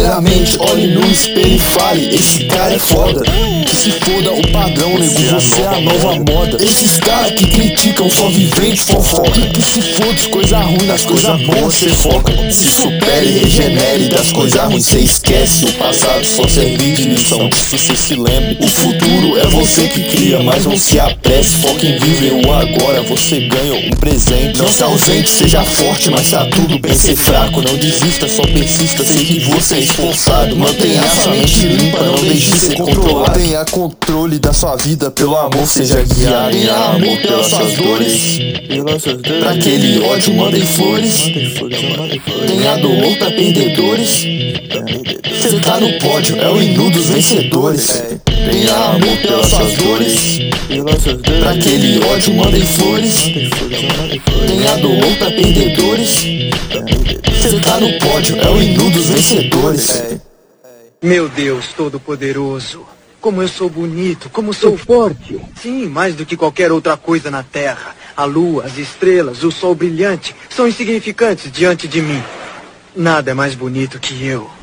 sinceramente, olhe no espelho e fale: esse cara é foda. Que se foda o padrão, nego, você é a nova moda. Esses caras que criticam só vivem de fofoca. Que se foda as coisas ruins, nas coisas boas cê foca. Se supere e regenere, das coisas ruins cê esquece. O passado só serve de lição, disso cê se lembre. O futuro é você que cria, mas não se apresse. Foca em viver o agora, você ganha um presente. Não se ausente, seja forte, mas tá tudo bem ser fraco. Não desista, só persista, sei que você é esforçado. Mantenha sua mente limpa, não deixe ser controlado. Tenha controle da sua vida, pelo amor seja guiado. Tenha amor pelas suas dores, pra aquele ódio mandem flores. Tenha dolor pra perdedores, cê tá no pódio, é o hino dos vencedores. Tenha amor pelas suas dores, pra aquele ódio mandem flores. Tenha dolor pra perdedores, cê tá no pódio, é o hino dos vencedores. Meu Deus Todo-Poderoso, como eu sou bonito, como sou forte. Sim, mais do que qualquer outra coisa na Terra. A lua, as estrelas, o sol brilhante são insignificantes diante de mim. Nada é mais bonito que eu.